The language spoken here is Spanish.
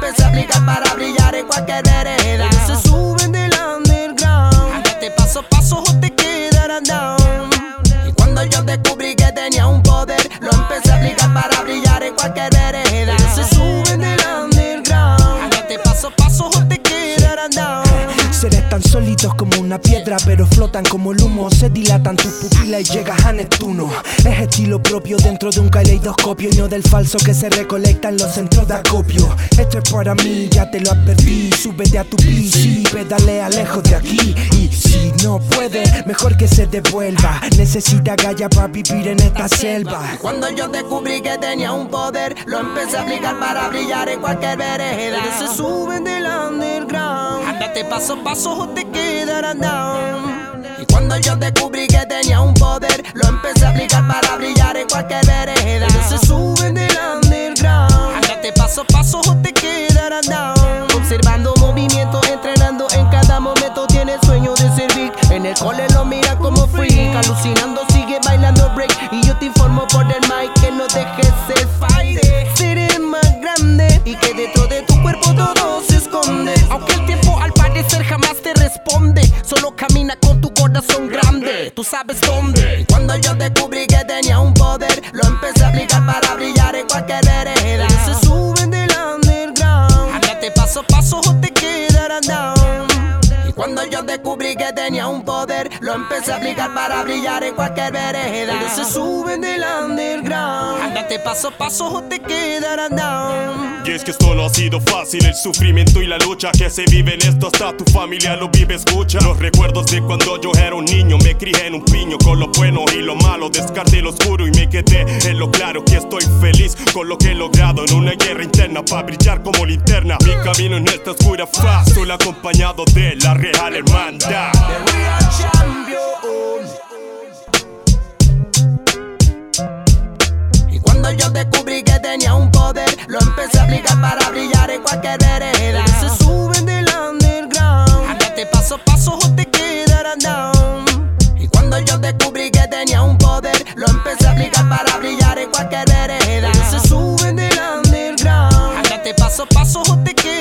empecé a aplicar para brillar en cualquier vereda. Ellos se suben del underground, ándate paso a paso o te quedarás down. Y cuando yo descubrí que tenía un poder, lo empecé a aplicar para brillar en cualquier vereda. Ellos se suben del underground, ándate paso a paso o te quedarás down. Seres tan sólidos como una piedra, pero flotan como el humo. Se dilatan tus pupilas y llegas a Neptuno. Es estilo propio dentro de un caleidoscopio, y no del falso que se recolecta en los centros de acopio. Esto es para mí, ya te lo advertí. Súbete a tu PC, pedalea lejos de aquí. Y si no puede, mejor que se devuelva. Necesita galla para vivir en esta selva. Y cuando yo descubrí que tenía un poder, lo empecé a aplicar para brillar en cualquier vereda. Ellos se suben del underground, ándate paso a paso o te quedarás down. Y cuando yo descubrí que tenía un poder, lo empecé a aplicar para brillar en cualquier vereda. Ellos se suben del underground, ándate paso a paso o te quedarás down. Observando movimiento, entrenando en cada momento. Tiene sueño de ser big, en el cole lo mira como freak. Alucinando, sigue bailando break. Y yo te informo por el mic que no dejes ser fighter. Seré más grande y que dentro de tu cuerpo todo se esconde. Aunque el tiempo al parecer jamás te responde, solo camina con tu corazón grande, tú sabes dónde. Y cuando yo descubrí que tenía un poder, lo empecé a aplicar para brillar en cualquier vereda. Ellos se suben del underground, ándate paso a paso o te quedarás down. Y cuando yo descubrí que tenía un poder, lo empecé a aplicar para brillar en cualquier vereda. Ellos se suben del underground, ándate paso a paso o te quedarás down. Y es que esto no ha sido fácil, el sufrimiento y la lucha que se vive en esto, hasta tu familia lo vive, escucha. Los recuerdos de cuando yo era un niño, me crié en un piño, con lo bueno y lo malo, descarté lo oscuro y me quedé en lo claro. Que estoy feliz con lo que he logrado en una guerra interna, para brillar como linterna. Mi camino en esta oscura faz, solo acompañado de la real hermandad. The real champion. Y cuando yo descubrí que tenía un poder, lo empecé a aplicar para brillar en cualquier vereda. Ellos se suben del underground, ándate paso a paso o te quedarás down. Y cuando yo descubrí que tenía un poder, lo empecé a aplicar para brillar en cualquier vereda. Ellos se suben del underground, ándate paso a paso o te quedarás down.